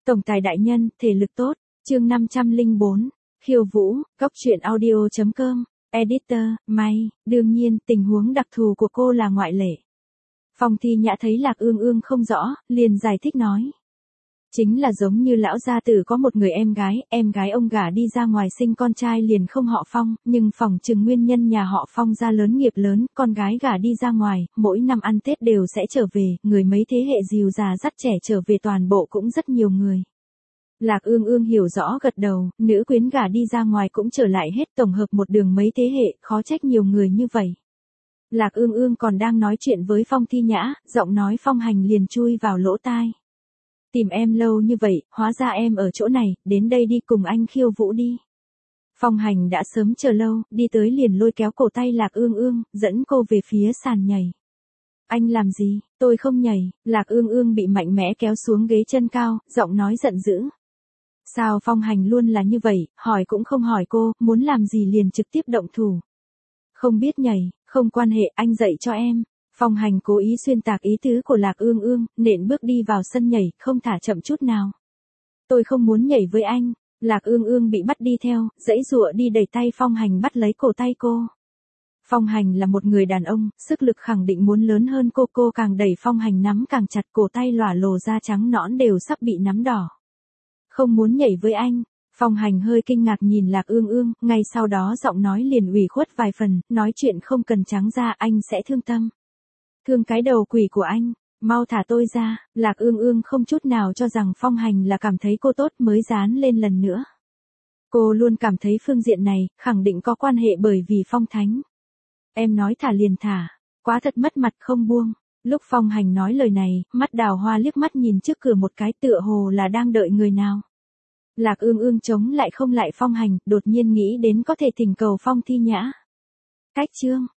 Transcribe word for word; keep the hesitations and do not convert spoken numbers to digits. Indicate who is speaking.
Speaker 1: Tổng tài đại nhân, thể lực tốt, chương năm trăm lẻ bốn, khiêu vũ, góc truyện audio chấm com, editor, may, đương nhiên, tình huống đặc thù của cô là ngoại lệ. Phong Thi Nhã thấy Lạc Ương Ương không rõ, liền giải thích nói. Chính là giống như lão gia tử có một người em gái, em gái ông gả đi ra ngoài sinh con trai liền không họ Phong, nhưng phỏng chừng nguyên nhân nhà họ Phong gia lớn nghiệp lớn, con gái gả đi ra ngoài, mỗi năm ăn Tết đều sẽ trở về, người mấy thế hệ dìu già dắt trẻ trở về toàn bộ cũng rất nhiều người. Lạc Ương Ương hiểu rõ gật đầu, nữ quyến gả đi ra ngoài cũng trở lại hết, tổng hợp một đường mấy thế hệ, khó trách nhiều người như vậy. Lạc Ương Ương còn đang nói chuyện với Phong Thi Nhã, giọng nói Phong Hành liền chui vào lỗ tai. Tìm em lâu như vậy, hóa ra em ở chỗ này, đến đây đi cùng anh khiêu vũ đi. Phong Hành đã sớm chờ lâu, đi tới liền lôi kéo cổ tay Lạc Ương Ương, dẫn cô về phía sàn nhảy. Anh làm gì, tôi không nhảy, Lạc Ương Ương bị mạnh mẽ kéo xuống ghế chân cao, giọng nói giận dữ. Sao Phong Hành luôn là như vậy, hỏi cũng không hỏi cô, muốn làm gì liền trực tiếp động thủ. Không biết nhảy, không quan hệ, anh dạy cho em. Phong Hành cố ý xuyên tạc ý tứ của Lạc Ương Ương, nện bước đi vào sân nhảy, không thả chậm chút nào. Tôi không muốn nhảy với anh. Lạc Ương Ương bị bắt đi theo, giãy giụa đi đẩy tay Phong Hành bắt lấy cổ tay cô. Phong Hành là một người đàn ông, sức lực khẳng định muốn lớn hơn cô, cô càng đẩy Phong Hành nắm càng chặt, cổ tay lòa lồ da trắng nõn đều sắp bị nắm đỏ. Không muốn nhảy với anh. Phong Hành hơi kinh ngạc nhìn Lạc Ương Ương, ngay sau đó giọng nói liền ủy khuất vài phần, nói chuyện không cần trắng ra, anh sẽ thương tâm. Thương cái đầu quỷ của anh, mau thả tôi ra. Lạc Ương Ương không chút nào cho rằng Phong Hành là cảm thấy cô tốt mới dán lên lần nữa. Cô luôn cảm thấy phương diện này, khẳng định có quan hệ bởi vì Phong Thánh. Em nói thả liền thả, quá thật mất mặt không buông. Lúc Phong Hành nói lời này, mắt Đào Hoa liếc mắt nhìn trước cửa một cái tựa hồ là đang đợi người nào. Lạc Ương Ương chống lại không lại Phong Hành, đột nhiên nghĩ đến có thể thỉnh cầu Phong Thi Nhã. Cách chương